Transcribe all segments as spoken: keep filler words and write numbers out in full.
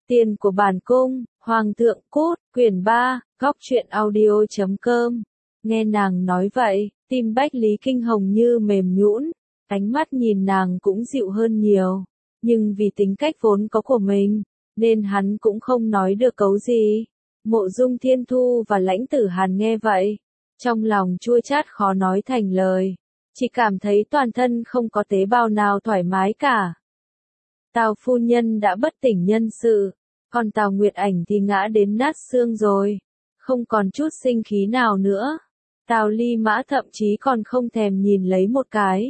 Tiền của bản cung, Hoàng thượng cút, quyển ba, góc truyện audio chấm com. Nghe nàng nói vậy, tim Bách Lý Kinh Hồng như mềm nhũn, ánh mắt nhìn nàng cũng dịu hơn nhiều. Nhưng vì tính cách vốn có của mình, nên hắn cũng không nói được cấu gì. Mộ Dung Thiên Thu và Lãnh Tử Hàn nghe vậy, trong lòng chua chát khó nói thành lời, chỉ cảm thấy toàn thân không có tế bào nào thoải mái cả. Tào phu nhân đã bất tỉnh nhân sự, còn Tào Nguyệt Ảnh thì ngã đến nát xương rồi, không còn chút sinh khí nào nữa. Tào Ly Mã thậm chí còn không thèm nhìn lấy một cái.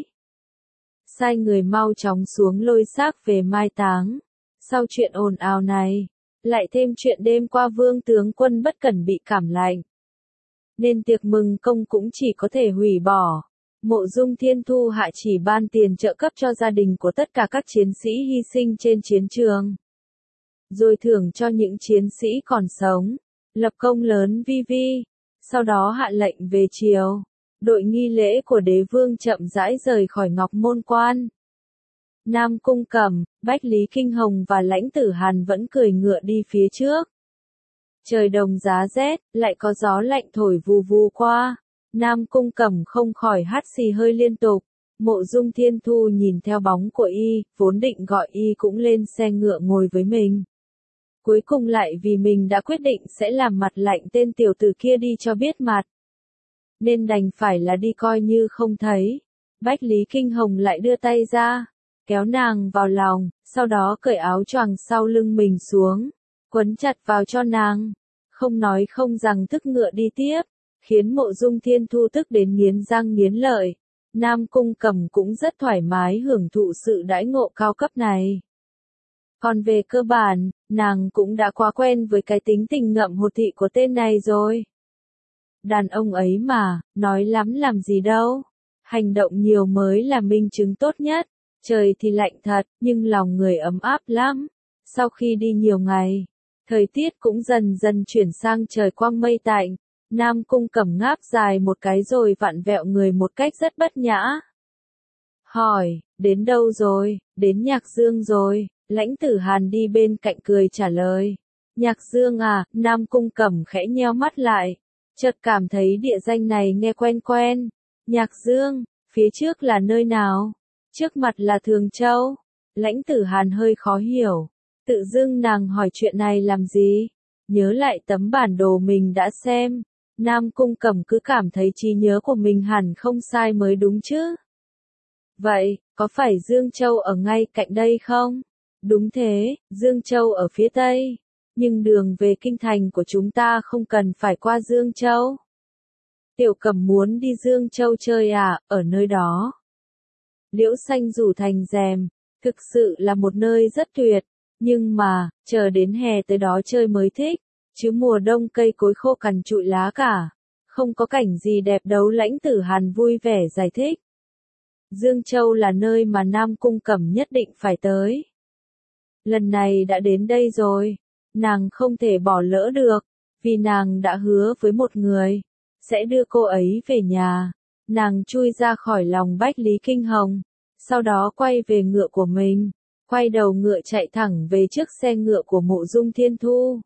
Sai người mau chóng xuống lôi xác về mai táng. Sau chuyện ồn ào này, lại thêm chuyện đêm qua Vương tướng quân bất cẩn bị cảm lạnh, nên tiệc mừng công cũng chỉ có thể hủy bỏ. Mộ Dung Thiên Thu hạ chỉ ban tiền trợ cấp cho gia đình của tất cả các chiến sĩ hy sinh trên chiến trường, rồi thưởng cho những chiến sĩ còn sống, lập công lớn vi vi. Sau đó hạ lệnh về chiều, đội nghi lễ của đế vương chậm rãi rời khỏi Ngọc Môn Quan. Nam Cung Cẩm, Bách Lý Kinh Hồng và Lãnh Tử Hàn vẫn cười ngựa đi phía trước. Trời đông giá rét, lại có gió lạnh thổi vù vù qua. Nam Cung Cẩm không khỏi hắt xì hơi liên tục. Mộ Dung Thiên Thu nhìn theo bóng của y, vốn định gọi y cũng lên xe ngựa ngồi với mình. Cuối cùng lại vì mình đã quyết định sẽ làm mặt lạnh tên tiểu tử kia đi cho biết mặt, nên đành phải là đi coi như không thấy. Bách Lý Kinh Hồng lại đưa tay ra, kéo nàng vào lòng, sau đó cởi áo choàng sau lưng mình xuống, quấn chặt vào cho nàng, không nói không rằng thức ngựa đi tiếp, khiến Mộ Dung Thiên Thu tức đến nghiến răng nghiến lợi. Nam Cung Cẩm cũng rất thoải mái hưởng thụ sự đãi ngộ cao cấp này. Còn về cơ bản, nàng cũng đã quá quen với cái tính tình ngậm hột thị của tên này rồi. Đàn ông ấy mà, nói lắm làm gì đâu. Hành động nhiều mới là minh chứng tốt nhất. Trời thì lạnh thật, nhưng lòng người ấm áp lắm. Sau khi đi nhiều ngày, thời tiết cũng dần dần chuyển sang trời quang mây tạnh. Nam Cung Cẩm ngáp dài một cái rồi vặn vẹo người một cách rất bất nhã. Hỏi, đến đâu rồi? Đến Nhạc Dương rồi. Lãnh Tử Hàn đi bên cạnh cười trả lời. Nhạc Dương à? Nam Cung Cẩm khẽ nheo mắt lại, chợt cảm thấy địa danh này nghe quen quen. Nhạc Dương, phía trước là nơi nào? Trước mặt là Thường Châu. Lãnh Tử Hàn hơi khó hiểu, tự dưng nàng hỏi chuyện này làm gì? Nhớ lại tấm bản đồ mình đã xem, Nam Cung Cẩm cứ cảm thấy trí nhớ của mình hẳn không sai mới đúng chứ. Vậy, có phải Dương Châu ở ngay cạnh đây không? Đúng thế, Dương Châu ở phía tây, nhưng đường về kinh thành của chúng ta không cần phải qua Dương Châu. Tiểu Cẩm muốn đi Dương Châu chơi à? Ở nơi đó, liễu xanh rủ thành rèm, thực sự là một nơi rất tuyệt, nhưng mà, chờ đến hè tới đó chơi mới thích, chứ mùa đông cây cối khô cằn trụi lá cả, không có cảnh gì đẹp đâu. Lãnh Tử Hàn vui vẻ giải thích. Dương Châu là nơi mà Nam Cung Cẩm nhất định phải tới. Lần này đã đến đây rồi, nàng không thể bỏ lỡ được, vì nàng đã hứa với một người, sẽ đưa cô ấy về nhà. Nàng chui ra khỏi lòng Bách Lý Kinh Hồng, sau đó quay về ngựa của mình, quay đầu ngựa chạy thẳng về trước xe ngựa của Mộ Dung Thiên Thu.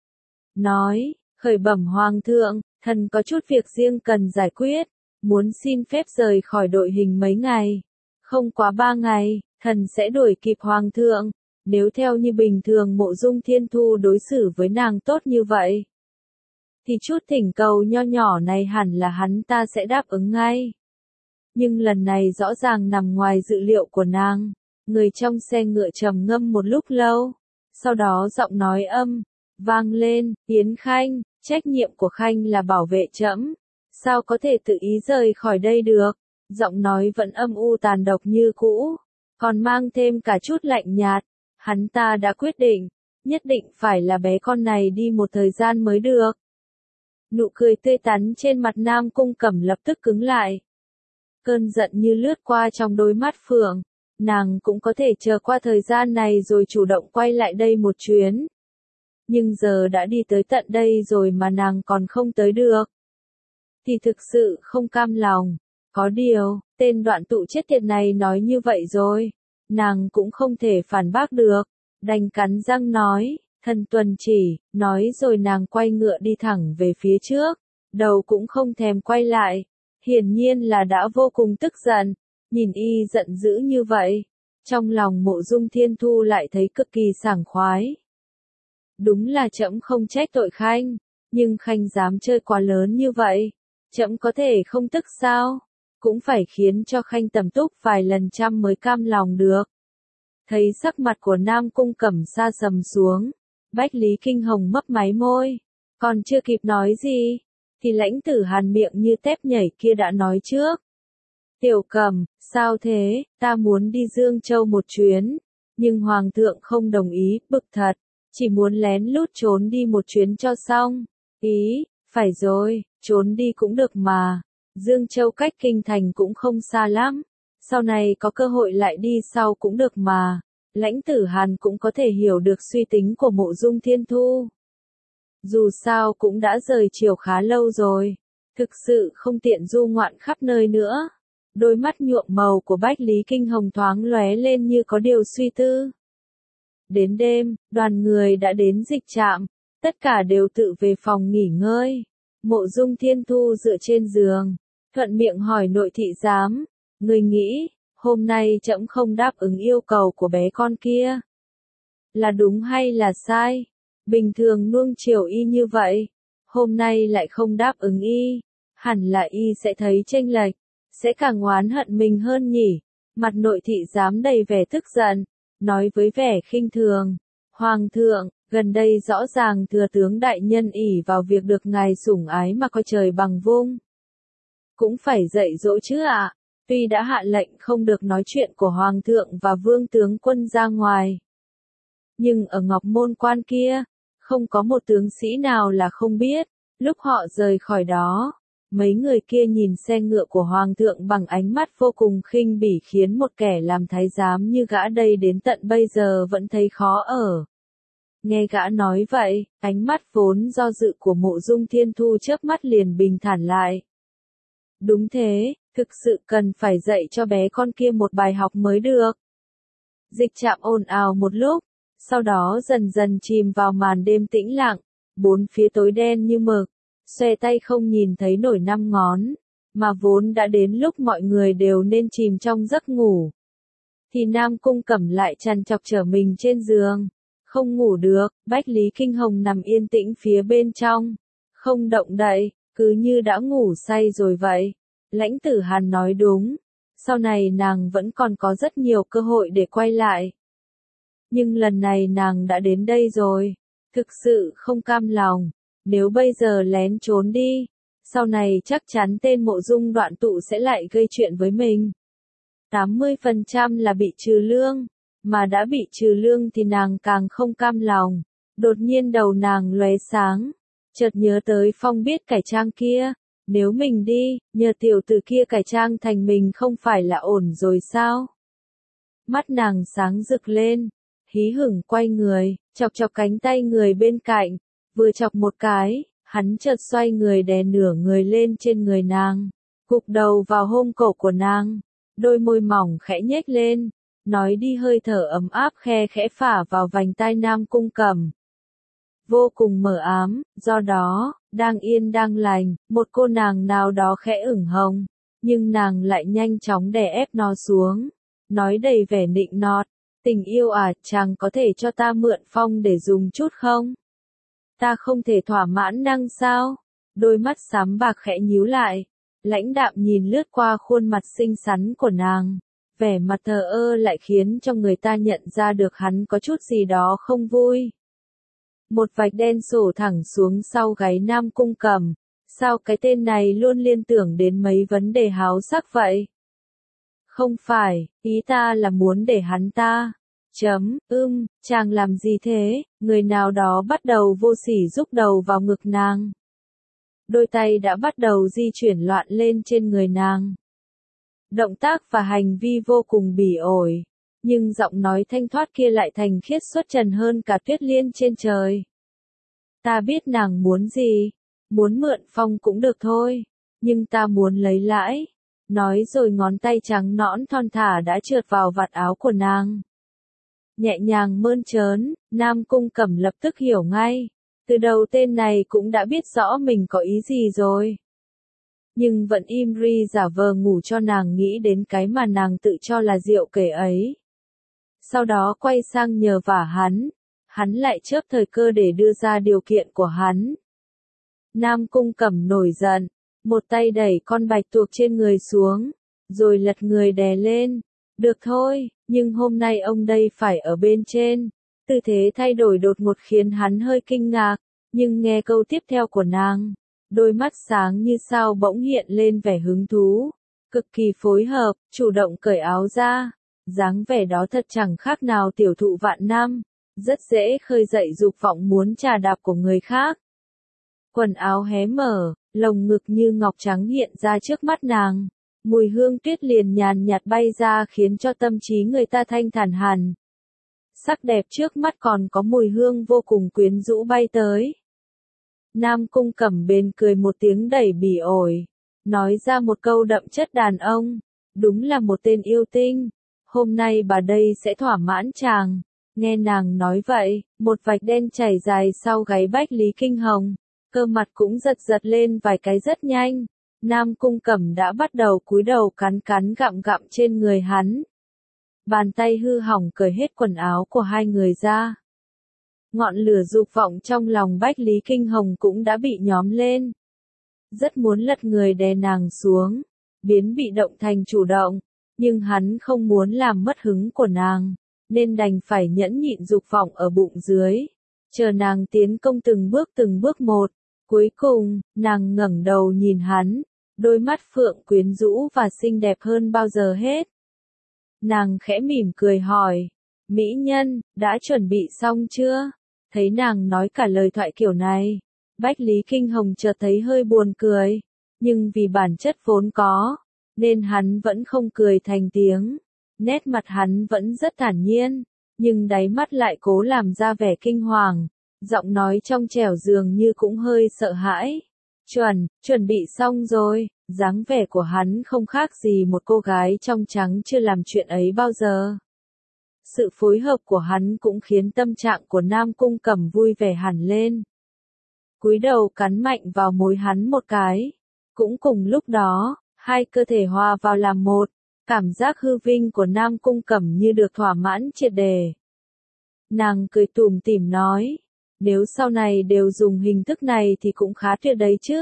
Nói, khởi bẩm Hoàng thượng, thần có chút việc riêng cần giải quyết, muốn xin phép rời khỏi đội hình mấy ngày. Không quá ba ngày, thần sẽ đuổi kịp Hoàng thượng. Nếu theo như bình thường Mộ Dung Thiên Thu đối xử với nàng tốt như vậy, thì chút thỉnh cầu nho nhỏ này hẳn là hắn ta sẽ đáp ứng ngay. Nhưng lần này rõ ràng nằm ngoài dự liệu của nàng. Người trong xe ngựa trầm ngâm một lúc lâu, sau đó giọng nói âm vang lên, Yến Khanh, trách nhiệm của Khanh là bảo vệ trẫm, sao có thể tự ý rời khỏi đây được? Giọng nói vẫn âm u tàn độc như cũ, còn mang thêm cả chút lạnh nhạt. Hắn ta đã quyết định, nhất định phải là bé con này đi một thời gian mới được. Nụ cười tươi tắn trên mặt Nam Cung Cẩm lập tức cứng lại. Cơn giận như lướt qua trong đôi mắt phượng, nàng cũng có thể chờ qua thời gian này rồi chủ động quay lại đây một chuyến. Nhưng giờ đã đi tới tận đây rồi mà nàng còn không tới được, thì thực sự không cam lòng. Có điều, tên đoạn tụ chết tiệt này nói như vậy rồi, nàng cũng không thể phản bác được, đành cắn răng nói, Thần tuần chỉ, nói rồi nàng quay ngựa đi thẳng về phía trước, đầu cũng không thèm quay lại. Hiển nhiên là đã vô cùng tức giận, nhìn y giận dữ như vậy. Trong lòng Mộ Dung Thiên Thu lại thấy cực kỳ sảng khoái. Đúng là trẫm không trách tội Khanh, nhưng Khanh dám chơi quá lớn như vậy, trẫm có thể không tức sao? Cũng phải khiến cho Khanh tầm túc vài lần trăm mới cam lòng được. Thấy sắc mặt của Nam Cung Cẩm sa sầm xuống, Bách Lý Kinh Hồng mấp máy môi, còn chưa kịp nói gì, thì Lãnh Tử Hàn miệng như tép nhảy kia đã nói trước. Tiểu Cẩm, sao thế, ta muốn đi Dương Châu một chuyến, nhưng Hoàng thượng không đồng ý, bực thật, chỉ muốn lén lút trốn đi một chuyến cho xong. Ý, phải rồi, trốn đi cũng được mà, Dương Châu cách Kinh Thành cũng không xa lắm, sau này có cơ hội lại đi sau cũng được mà. Lãnh Tử Hàn cũng có thể hiểu được suy tính của Mộ Dung Thiên Thu. Dù sao cũng đã rời chiều khá lâu rồi, thực sự không tiện du ngoạn khắp nơi nữa. Đôi mắt nhuộm màu của Bách Lý Kinh Hồng thoáng lóe lên như có điều suy tư. Đến đêm, đoàn người đã đến dịch trạm, tất cả đều tự về phòng nghỉ ngơi. Mộ Dung Thiên Thu dựa trên giường, thuận miệng hỏi nội thị giám, người nghĩ, hôm nay trẫm không đáp ứng yêu cầu của bé con kia, là đúng hay là sai? Bình thường nuông chiều y như vậy, hôm nay lại không đáp ứng y, hẳn là y sẽ thấy chênh lệch, sẽ càng oán hận mình hơn nhỉ. Mặt nội thị giám đầy vẻ tức giận, nói với vẻ khinh thường, Hoàng thượng, gần đây rõ ràng thừa tướng đại nhân ỷ vào việc được ngài sủng ái mà coi trời bằng vung. Cũng phải dạy dỗ chứ ạ, à? Tuy đã hạ lệnh không được nói chuyện của Hoàng thượng và Vương tướng quân ra ngoài, nhưng ở Ngọc Môn Quan kia, không có một tướng sĩ nào là không biết. Lúc họ rời khỏi đó, mấy người kia nhìn xe ngựa của Hoàng thượng bằng ánh mắt vô cùng khinh bỉ, khiến một kẻ làm thái giám như gã đây đến tận bây giờ vẫn thấy khó ở. Nghe gã nói vậy, ánh mắt vốn do dự của Mộ Dung Thiên Thu chớp mắt liền bình thản lại. Đúng thế, thực sự cần phải dạy cho bé con kia một bài học mới được. Dịch trạm ồn ào một lúc, sau đó dần dần chìm vào màn đêm tĩnh lặng, bốn phía tối đen như mực, xòe tay không nhìn thấy nổi năm ngón, mà vốn đã đến lúc mọi người đều nên chìm trong giấc ngủ. Thì Nam Cung Cẩm lại trằn trọc trở mình trên giường, không ngủ được. Bách Lý Kinh Hồng nằm yên tĩnh phía bên trong, không động đậy, cứ như đã ngủ say rồi vậy. Lãnh Tử Hàn nói đúng, sau này nàng vẫn còn có rất nhiều cơ hội để quay lại. Nhưng lần này nàng đã đến đây rồi, thực sự không cam lòng, nếu bây giờ lén trốn đi, sau này chắc chắn tên Mộ Dung Đoạn Tụ sẽ lại gây chuyện với mình. tám mươi phần trăm là bị trừ lương, mà đã bị trừ lương thì nàng càng không cam lòng. Đột nhiên đầu nàng lóe sáng, chợt nhớ tới Phong biết cải trang kia, nếu mình đi, nhờ tiểu tử kia cải trang thành mình không phải là ổn rồi sao? Mắt nàng sáng rực lên, hí hửng quay người, chọc chọc cánh tay người bên cạnh, vừa chọc một cái, hắn chợt xoay người đè nửa người lên trên người nàng, gục đầu vào hông cổ của nàng, đôi môi mỏng khẽ nhếch lên, nói đi hơi thở ấm áp khe khẽ phả vào vành tai Nam Cung Cẩm. Vô cùng mờ ám, do đó, đang yên đang lành, một cô nàng nào đó khẽ ửng hồng, nhưng nàng lại nhanh chóng đè ép nó xuống, nói đầy vẻ nịnh nọt, tình yêu à, chàng có thể cho ta mượn phong để dùng chút không? Ta không thể thỏa mãn năng sao? Đôi mắt xám bạc khẽ nhíu lại, lãnh đạm nhìn lướt qua khuôn mặt xinh xắn của nàng, vẻ mặt thờ ơ lại khiến cho người ta nhận ra được hắn có chút gì đó không vui. Một vạch đen sổ thẳng xuống sau gáy Nam Cung Cẩm, sao cái tên này luôn liên tưởng đến mấy vấn đề háo sắc vậy? Không phải, ý ta là muốn để hắn ta. Chấm, ưm, chàng làm gì thế? Người nào đó bắt đầu vô sỉ rúc đầu vào ngực nàng. Đôi tay đã bắt đầu di chuyển loạn lên trên người nàng. Động tác và hành vi vô cùng bỉ ổi, nhưng giọng nói thanh thoát kia lại thành khiết xuất trần hơn cả tuyết liên trên trời. Ta biết nàng muốn gì, muốn mượn phong cũng được thôi, nhưng ta muốn lấy lãi. Nói rồi ngón tay trắng nõn thon thả đã trượt vào vạt áo của nàng. nhẹ nhàng mơn trớn, Nam Cung Cẩm lập tức hiểu ngay. Từ đầu tên này cũng đã biết rõ mình có ý gì rồi. Nhưng vẫn im ri giả vờ ngủ cho nàng nghĩ đến cái mà nàng tự cho là diệu kể ấy. Sau đó quay sang nhờ vả hắn. Hắn lại chớp thời cơ để đưa ra điều kiện của hắn. Nam Cung Cẩm nổi giận, một tay đẩy con bạch tuộc trên người xuống, rồi lật người đè lên. Được thôi, nhưng hôm nay ông đây phải ở bên trên. Tư thế thay đổi đột ngột khiến hắn hơi kinh ngạc, nhưng nghe câu tiếp theo của nàng, đôi mắt sáng như sao bỗng hiện lên vẻ hứng thú, cực kỳ phối hợp, chủ động cởi áo ra. Dáng vẻ đó thật chẳng khác nào tiểu thụ vạn năm, rất dễ khơi dậy dục vọng muốn trà đạp của người khác. Quần áo hé mở, lồng ngực như ngọc trắng hiện ra trước mắt nàng. Mùi hương tuyết liền nhàn nhạt bay ra khiến cho tâm trí người ta thanh thản hẳn. Sắc đẹp trước mắt còn có mùi hương vô cùng quyến rũ bay tới. Nam Cung Cẩm bền cười một tiếng đầy bỉ ổi, nói ra một câu đậm chất đàn ông. Đúng là một tên yêu tinh. Hôm nay bà đây sẽ thỏa mãn chàng. Nghe nàng nói vậy, một vạch đen chảy dài sau gáy Bách Lý Kinh Hồng. Cơ mặt cũng giật giật lên vài cái rất nhanh. Nam Cung Cẩm đã bắt đầu cúi đầu cắn cắn gặm gặm trên người hắn. Bàn tay hư hỏng cởi hết quần áo của hai người ra. Ngọn lửa dục vọng trong lòng Bách Lý Kinh Hồng cũng đã bị nhóm lên. Rất muốn lật người đè nàng xuống, biến bị động thành chủ động, nhưng hắn không muốn làm mất hứng của nàng, nên đành phải nhẫn nhịn dục vọng ở bụng dưới, chờ nàng tiến công từng bước từng bước một. Cuối cùng, nàng ngẩng đầu nhìn hắn, đôi mắt phượng quyến rũ và xinh đẹp hơn bao giờ hết. Nàng khẽ mỉm cười hỏi, mỹ nhân, đã chuẩn bị xong chưa? Thấy nàng nói cả lời thoại kiểu này, Bách Lý Kinh Hồng chợt thấy hơi buồn cười, nhưng vì bản chất vốn có, nên hắn vẫn không cười thành tiếng. Nét mặt hắn vẫn rất thản nhiên, nhưng đáy mắt lại cố làm ra vẻ kinh hoàng, giọng nói trong trẻo dường như cũng hơi sợ hãi. Chuẩn, chuẩn bị xong rồi, dáng vẻ của hắn không khác gì một cô gái trong trắng chưa làm chuyện ấy bao giờ. Sự phối hợp của hắn cũng khiến tâm trạng của Nam Cung Cẩm vui vẻ hẳn lên. Cúi đầu cắn mạnh vào môi hắn một cái. Cũng cùng lúc đó, hai cơ thể hòa vào làm một, cảm giác hư vinh của Nam Cung Cẩm như được thỏa mãn triệt đề. Nàng cười tủm tỉm nói, nếu sau này đều dùng hình thức này thì cũng khá tuyệt đấy chứ.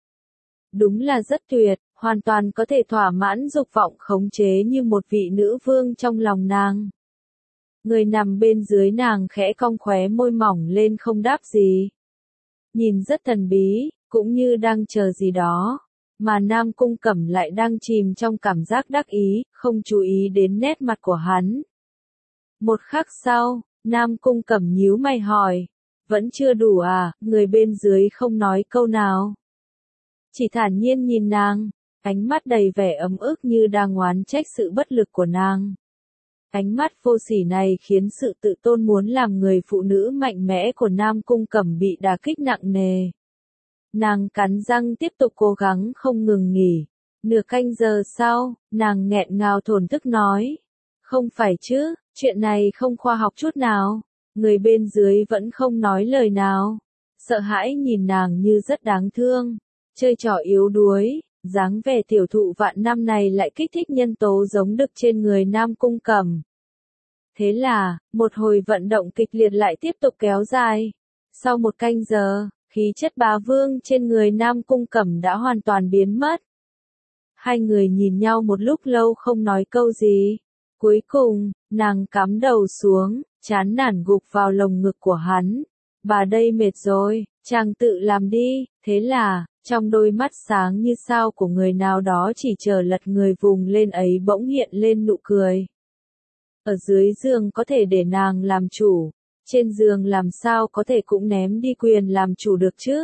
Đúng là rất tuyệt, hoàn toàn có thể thỏa mãn dục vọng khống chế như một vị nữ vương trong lòng nàng. Người nằm bên dưới nàng khẽ cong khóe môi mỏng lên không đáp gì. Nhìn rất thần bí, cũng như đang chờ gì đó, mà Nam Cung Cẩm lại đang chìm trong cảm giác đắc ý, không chú ý đến nét mặt của hắn. Một khắc sau, Nam Cung Cẩm nhíu mày hỏi, vẫn chưa đủ à, người bên dưới không nói câu nào. Chỉ thản nhiên nhìn nàng, ánh mắt đầy vẻ ấm ức như đang oán trách sự bất lực của nàng. Ánh mắt vô sỉ này khiến sự tự tôn muốn làm người phụ nữ mạnh mẽ của Nam Cung Cẩm bị đả kích nặng nề. Nàng cắn răng tiếp tục cố gắng không ngừng nghỉ. Nửa canh giờ sau, nàng nghẹn ngào thổn thức nói. Không phải chứ, chuyện này không khoa học chút nào. Người bên dưới vẫn không nói lời nào. Sợ hãi nhìn nàng như rất đáng thương. Chơi trò yếu đuối, dáng vẻ tiểu thụ vạn năm này lại kích thích nhân tố giống đực trên người Nam Cung Cẩm. Thế là, một hồi vận động kịch liệt lại tiếp tục kéo dài. Sau một canh giờ, khí chất bá vương trên người Nam Cung Cẩm đã hoàn toàn biến mất. Hai người nhìn nhau một lúc lâu không nói câu gì. Cuối cùng, nàng cắm đầu xuống, chán nản gục vào lồng ngực của hắn. Bà đây mệt rồi, chàng tự làm đi. Thế là, trong đôi mắt sáng như sao của người nào đó chỉ chờ lật người vùng lên ấy bỗng hiện lên nụ cười. Ở dưới giường có thể để nàng làm chủ, trên giường làm sao có thể cũng ném đi quyền làm chủ được chứ.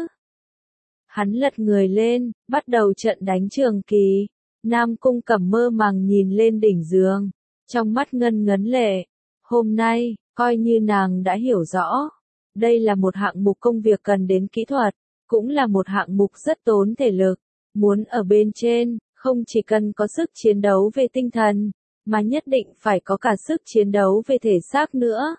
Hắn lật người lên, bắt đầu trận đánh trường kỳ. Nam Cung Cẩm mơ màng nhìn lên đỉnh giường, trong mắt ngân ngấn lệ. Hôm nay, coi như nàng đã hiểu rõ, đây là một hạng mục công việc cần đến kỹ thuật, cũng là một hạng mục rất tốn thể lực. Muốn ở bên trên, không chỉ cần có sức chiến đấu về tinh thần, mà nhất định phải có cả sức chiến đấu về thể xác nữa.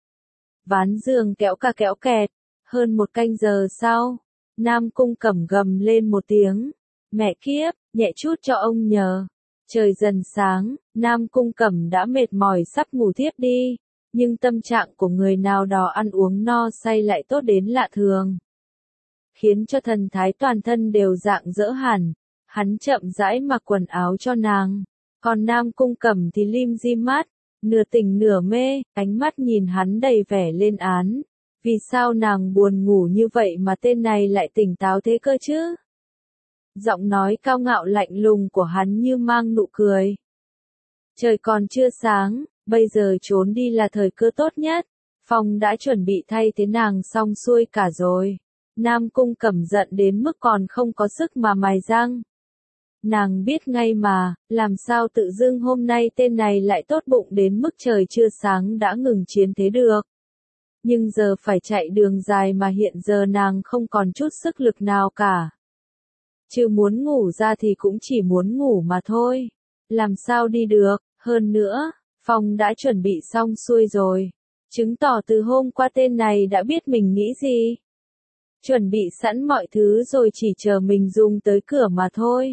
Ván giường kéo ca kéo kẹt, hơn một canh giờ sau, Nam Cung Cẩm gầm lên một tiếng, mẹ kiếp, nhẹ chút cho ông nhờ. Trời dần sáng, Nam Cung Cẩm đã mệt mỏi sắp ngủ thiếp đi, nhưng tâm trạng của người nào đó ăn uống no say lại tốt đến lạ thường, khiến cho thần thái toàn thân đều rạng rỡ hẳn. Hắn chậm rãi mặc quần áo cho nàng, còn Nam Cung Cẩm thì lim dim mắt, nửa tỉnh nửa mê, ánh mắt nhìn hắn đầy vẻ lên án. Vì sao nàng buồn ngủ như vậy mà tên này lại tỉnh táo thế cơ chứ? Giọng nói cao ngạo lạnh lùng của hắn như mang nụ cười. Trời còn chưa sáng, bây giờ trốn đi là thời cơ tốt nhất. Phong đã chuẩn bị thay thế nàng xong xuôi cả rồi. Nam Cung Cẩm giận đến mức còn không có sức mà mài răng. Nàng biết ngay mà, làm sao tự dưng hôm nay tên này lại tốt bụng đến mức trời chưa sáng đã ngừng chiến thế được. Nhưng giờ phải chạy đường dài mà hiện giờ nàng không còn chút sức lực nào cả. Chứ muốn ngủ ra thì cũng chỉ muốn ngủ mà thôi. Làm sao đi được, hơn nữa, Phong đã chuẩn bị xong xuôi rồi. Chứng tỏ từ hôm qua tên này đã biết mình nghĩ gì. Chuẩn bị sẵn mọi thứ rồi chỉ chờ mình dùng tới cửa mà thôi.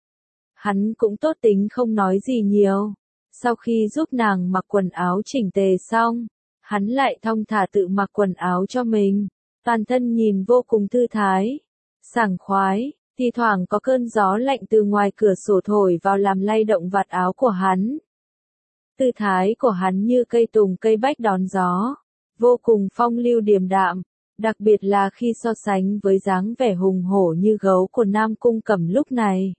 Hắn cũng tốt tính không nói gì nhiều. Sau khi giúp nàng mặc quần áo chỉnh tề xong, hắn lại thong thả tự mặc quần áo cho mình. Toàn thân nhìn vô cùng thư thái, sảng khoái, thi thoảng có cơn gió lạnh từ ngoài cửa sổ thổi vào làm lay động vạt áo của hắn. Tư thái của hắn như cây tùng cây bách đón gió, vô cùng phong lưu điềm đạm, đặc biệt là khi so sánh với dáng vẻ hùng hổ như gấu của Nam Cung Cẩm lúc này.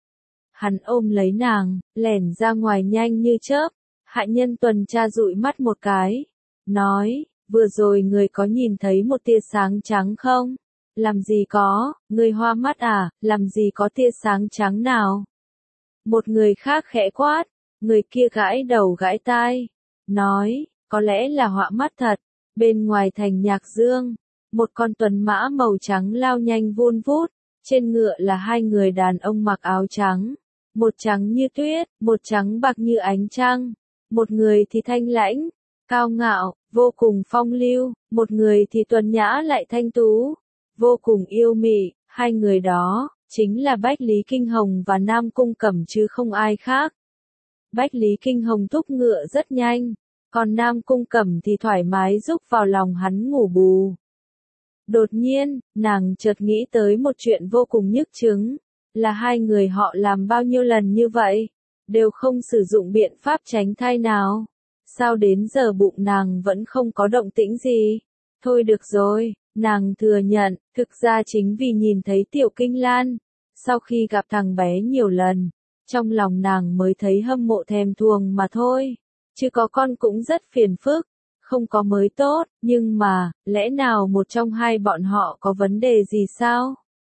Hắn ôm lấy nàng, lẻn ra ngoài nhanh như chớp. Hạ Nhân tuần tra dụi mắt một cái, nói, vừa rồi người có nhìn thấy một tia sáng trắng không? Làm gì có, người hoa mắt à, làm gì có tia sáng trắng nào? Một người khác khẽ quát, người kia gãi đầu gãi tai, nói, có lẽ là họa mắt thật. Bên ngoài thành Nhạc Dương, một con tuần mã màu trắng lao nhanh vun vút, trên ngựa là hai người đàn ông mặc áo trắng. Một trắng như tuyết, một trắng bạc như ánh trăng. Một người thì thanh lãnh, cao ngạo, vô cùng phong lưu, một người thì tuấn nhã lại thanh tú, vô cùng yêu mị. Hai người đó, chính là Bách Lý Kinh Hồng và Nam Cung Cẩm chứ không ai khác. Bách Lý Kinh Hồng thúc ngựa rất nhanh, còn Nam Cung Cẩm thì thoải mái rúc vào lòng hắn ngủ bù. Đột nhiên, nàng chợt nghĩ tới một chuyện vô cùng nhức chứng. Là hai người họ làm bao nhiêu lần như vậy, đều không sử dụng biện pháp tránh thai nào. Sao đến giờ bụng nàng vẫn không có động tĩnh gì? Thôi được rồi, nàng thừa nhận, thực ra chính vì nhìn thấy Tiểu Kinh Lan. Sau khi gặp thằng bé nhiều lần, trong lòng nàng mới thấy hâm mộ thèm thuồng mà thôi. Chứ có con cũng rất phiền phức, không có mới tốt, nhưng mà, lẽ nào một trong hai bọn họ có vấn đề gì sao?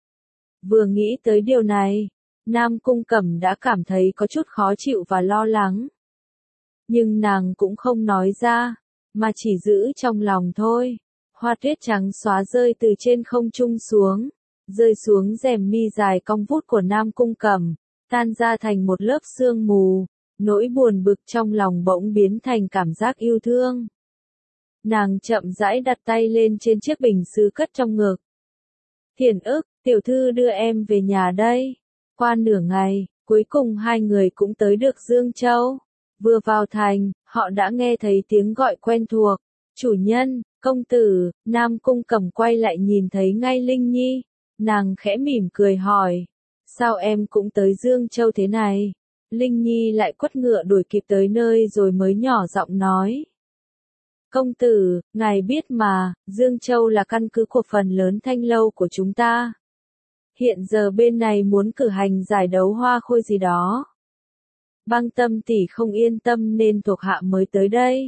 Vừa nghĩ tới điều này, Nam Cung Cẩm đã cảm thấy có chút khó chịu và lo lắng. Nhưng nàng cũng không nói ra, mà chỉ giữ trong lòng thôi. Hoa tuyết trắng xóa rơi từ trên không trung xuống, rơi xuống rèm mi dài cong vút của Nam Cung Cẩm, tan ra thành một lớp sương mù, nỗi buồn bực trong lòng bỗng biến thành cảm giác yêu thương. Nàng chậm rãi đặt tay lên trên chiếc bình sứ cất trong ngực. Thiền ức, tiểu thư đưa em về nhà đây. Qua nửa ngày, cuối cùng hai người cũng tới được Dương Châu. Vừa vào thành, họ đã nghe thấy tiếng gọi quen thuộc. Chủ nhân, công tử. Nam Cung Cẩm quay lại nhìn thấy ngay Linh Nhi. Nàng khẽ mỉm cười hỏi. Sao em cũng tới Dương Châu thế này? Linh Nhi lại quất ngựa đuổi kịp tới nơi rồi mới nhỏ giọng nói. Công tử, ngài biết mà, Dương Châu là căn cứ của phần lớn thanh lâu của chúng ta. Hiện giờ bên này muốn cử hành giải đấu hoa khôi gì đó. Băng Tâm tỷ không yên tâm nên thuộc hạ mới tới đây.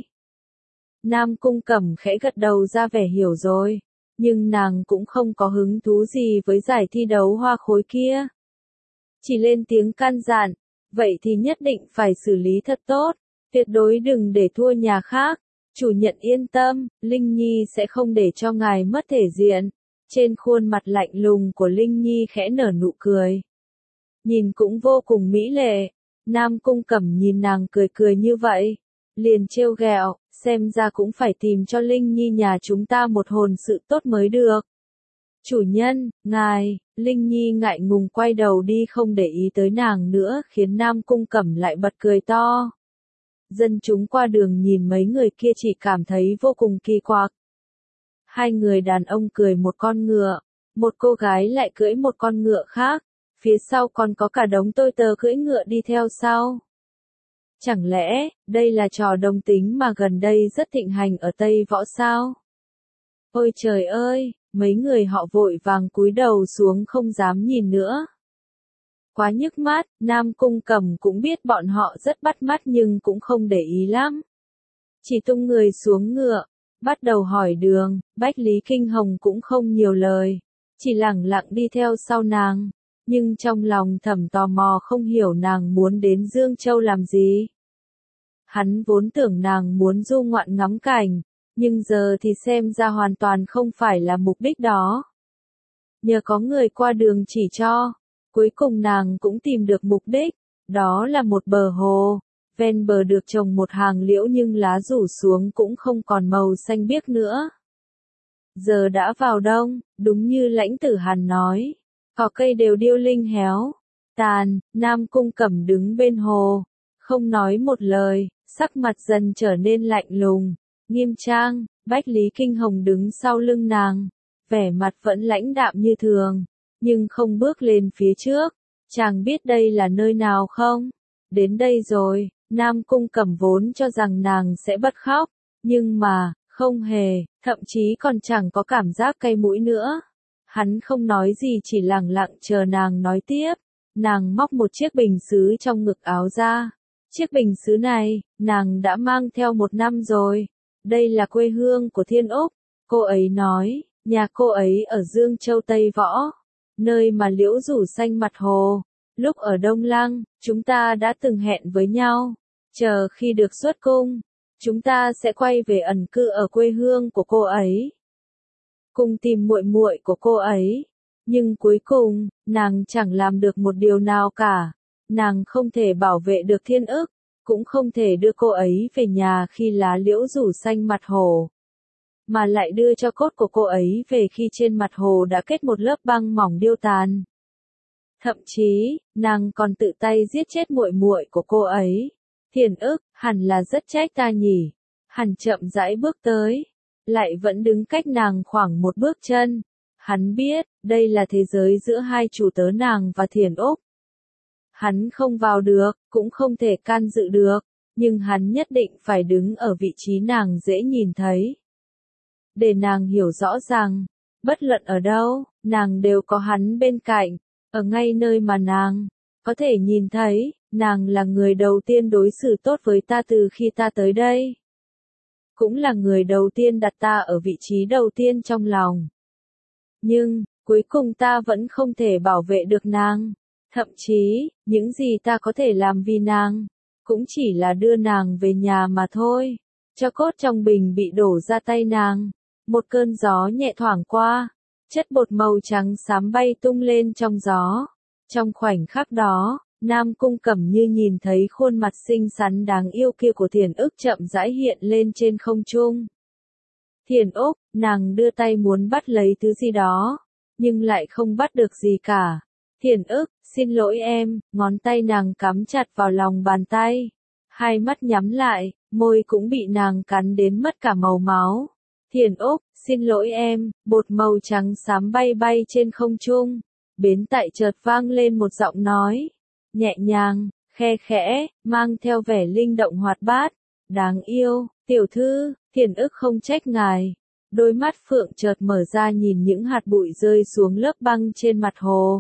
Nam Cung Cẩm khẽ gật đầu ra vẻ hiểu rồi, nhưng nàng cũng không có hứng thú gì với giải thi đấu hoa khôi kia. Chỉ lên tiếng can dặn, vậy thì nhất định phải xử lý thật tốt, tuyệt đối đừng để thua nhà khác. Chủ nhận yên tâm, Linh Nhi sẽ không để cho ngài mất thể diện. Trên khuôn mặt lạnh lùng của Linh Nhi khẽ nở nụ cười. Nhìn cũng vô cùng mỹ lệ. Nam Cung Cẩm nhìn nàng cười cười như vậy, liền trêu ghẹo, xem ra cũng phải tìm cho Linh Nhi nhà chúng ta một hồn sự tốt mới được. Chủ nhân, ngài, Linh Nhi ngại ngùng quay đầu đi không để ý tới nàng nữa khiến Nam Cung Cẩm lại bật cười to. Dân chúng qua đường nhìn mấy người kia chỉ cảm thấy vô cùng kỳ quặc. Hai người đàn ông cười một con ngựa, một cô gái lại cưỡi một con ngựa khác, phía sau còn có cả đống tôi tớ cưỡi ngựa đi theo sau. Chẳng lẽ, đây là trò đồng tính mà gần đây rất thịnh hành ở Tây Võ sao? Ôi trời ơi, mấy người họ vội vàng cúi đầu xuống không dám nhìn nữa. Quá nhức mắt, Nam Cung Cẩm cũng biết bọn họ rất bắt mắt nhưng cũng không để ý lắm. Chỉ tung người xuống ngựa, bắt đầu hỏi đường, Bách Lý Kinh Hồng cũng không nhiều lời, chỉ lẳng lặng đi theo sau nàng, nhưng trong lòng thầm tò mò không hiểu nàng muốn đến Dương Châu làm gì. Hắn vốn tưởng nàng muốn du ngoạn ngắm cảnh, nhưng giờ thì xem ra hoàn toàn không phải là mục đích đó. Nhờ có người qua đường chỉ cho, cuối cùng nàng cũng tìm được mục đích, đó là một bờ hồ, ven bờ được trồng một hàng liễu nhưng lá rủ xuống cũng không còn màu xanh biếc nữa. Giờ đã vào đông, đúng như Lãnh Tử Hàn nói, cỏ cây đều điêu linh héo, tàn, Nam Cung Cẩm đứng bên hồ, không nói một lời, sắc mặt dần trở nên lạnh lùng, nghiêm trang, Bách Lý Kinh Hồng đứng sau lưng nàng, vẻ mặt vẫn lãnh đạm như thường, nhưng không bước lên phía trước. Chàng biết đây là nơi nào không? Đến đây rồi, Nam Cung Cẩm vốn cho rằng nàng sẽ bật khóc, nhưng mà, không hề, thậm chí còn chẳng có cảm giác cay mũi nữa. Hắn không nói gì chỉ lặng lặng chờ nàng nói tiếp. Nàng móc một chiếc bình sứ trong ngực áo ra. Chiếc bình sứ này, nàng đã mang theo một năm rồi. Đây là quê hương của Thiên Úc. Cô ấy nói, nhà cô ấy ở Dương Châu Tây Võ, nơi mà liễu rủ xanh mặt hồ. Lúc ở Đông Lăng, chúng ta đã từng hẹn với nhau. Chờ khi được xuất cung, chúng ta sẽ quay về ẩn cư ở quê hương của cô ấy. Cùng tìm muội muội của cô ấy. Nhưng cuối cùng, nàng chẳng làm được một điều nào cả. Nàng không thể bảo vệ được Thiên Ức, cũng không thể đưa cô ấy về nhà khi lá liễu rủ xanh mặt hồ. Mà lại đưa cho cốt của cô ấy về khi trên mặt hồ đã kết một lớp băng mỏng điêu tàn. Thậm chí, nàng còn tự tay giết chết muội muội của cô ấy. Thiền Ức, hẳn là rất trách ta nhỉ. Hắn chậm rãi bước tới, lại vẫn đứng cách nàng khoảng một bước chân. Hắn biết, đây là thế giới giữa hai chủ tớ nàng và Thiền Úc. Hắn không vào được, cũng không thể can dự được, nhưng hắn nhất định phải đứng ở vị trí nàng dễ nhìn thấy. Để nàng hiểu rõ rằng, bất luận ở đâu, nàng đều có hắn bên cạnh, ở ngay nơi mà nàng có thể nhìn thấy, nàng là người đầu tiên đối xử tốt với ta từ khi ta tới đây. Cũng là người đầu tiên đặt ta ở vị trí đầu tiên trong lòng. Nhưng, cuối cùng ta vẫn không thể bảo vệ được nàng. Thậm chí, những gì ta có thể làm vì nàng, cũng chỉ là đưa nàng về nhà mà thôi. Cho cốt trong bình bị đổ ra tay nàng. Một cơn gió nhẹ thoảng qua, chất bột màu trắng xám bay tung lên trong gió. Trong khoảnh khắc đó, Nam Cung Cẩm như nhìn thấy khuôn mặt xinh xắn đáng yêu kia của Thiền Ức chậm rãi hiện lên trên không trung. Thiền Úc, nàng đưa tay muốn bắt lấy thứ gì đó, nhưng lại không bắt được gì cả. Thiền Ức, xin lỗi em, ngón tay nàng cắm chặt vào lòng bàn tay. Hai mắt nhắm lại, môi cũng bị nàng cắn đến mất cả màu máu. Thiền Úc, xin lỗi em, bột màu trắng xám bay bay trên không trung. Bến tại chợt vang lên một giọng nói, nhẹ nhàng, khe khẽ, mang theo vẻ linh động hoạt bát. Đáng yêu, tiểu thư, Thiền Ức không trách ngài. Đôi mắt phượng chợt mở ra nhìn những hạt bụi rơi xuống lớp băng trên mặt hồ.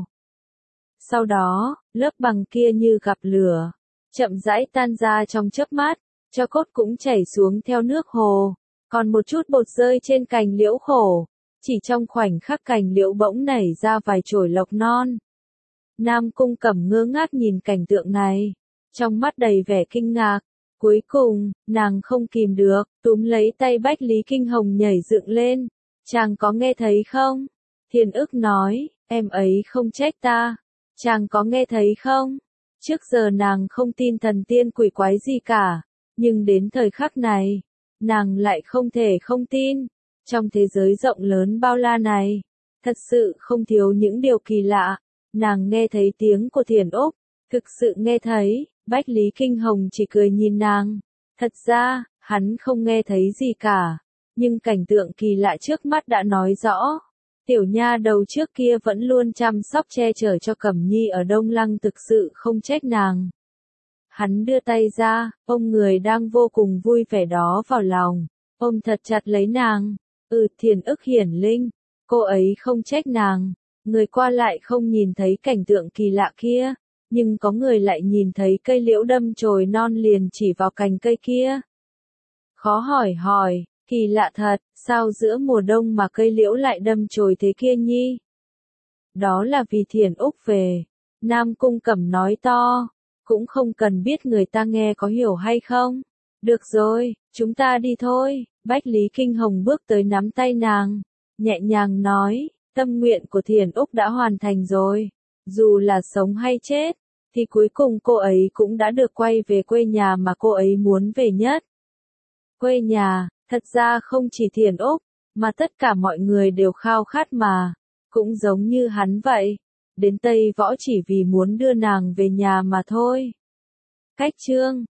Sau đó, lớp băng kia như gặp lửa, chậm rãi tan ra trong chớp mắt, cho cốt cũng chảy xuống theo nước hồ. Còn một chút bột rơi trên cành liễu khổ, chỉ trong khoảnh khắc cành liễu bỗng nảy ra vài chồi lộc non. Nam Cung Cẩm ngơ ngác nhìn cảnh tượng này, trong mắt đầy vẻ kinh ngạc. Cuối cùng, nàng không kìm được, túm lấy tay Bách Lý Kinh Hồng nhảy dựng lên. Chàng có nghe thấy không? Thiền Ức nói, em ấy không trách ta. Chàng có nghe thấy không? Trước giờ nàng không tin thần tiên quỷ quái gì cả, nhưng đến thời khắc này, nàng lại không thể không tin. Trong thế giới rộng lớn bao la này, thật sự không thiếu những điều kỳ lạ. Nàng nghe thấy tiếng của Thiền Úc, thực sự nghe thấy, Bách Lý Kinh Hồng chỉ cười nhìn nàng. Thật ra, hắn không nghe thấy gì cả, nhưng cảnh tượng kỳ lạ trước mắt đã nói rõ. Tiểu nha đầu trước kia vẫn luôn chăm sóc che chở cho Cẩm Nhi ở Đông Lăng thực sự không trách nàng. Hắn đưa tay ra, ôm người đang vô cùng vui vẻ đó vào lòng, ôm thật chặt lấy nàng. Ừ, Thiền ức hiển linh, cô ấy không trách nàng. Người qua lại không nhìn thấy cảnh tượng kỳ lạ kia, nhưng có người lại nhìn thấy cây liễu đâm chồi non liền chỉ vào cành cây kia. Khó hỏi hỏi, kỳ lạ thật, sao giữa mùa đông mà cây liễu lại đâm chồi thế kia nhi? Đó là vì Thiền Úc về. Nam Cung Cẩm nói to, cũng không cần biết người ta nghe có hiểu hay không. Được rồi, chúng ta đi thôi. Bách Lý Kinh Hồng bước tới nắm tay nàng, nhẹ nhàng nói, tâm nguyện của Thiền Úc đã hoàn thành rồi. Dù là sống hay chết, thì cuối cùng cô ấy cũng đã được quay về quê nhà mà cô ấy muốn về nhất. Quê nhà, thật ra không chỉ Thiền Úc, mà tất cả mọi người đều khao khát mà, cũng giống như hắn vậy. Đến Tây Võ chỉ vì muốn đưa nàng về nhà mà thôi. Cách chương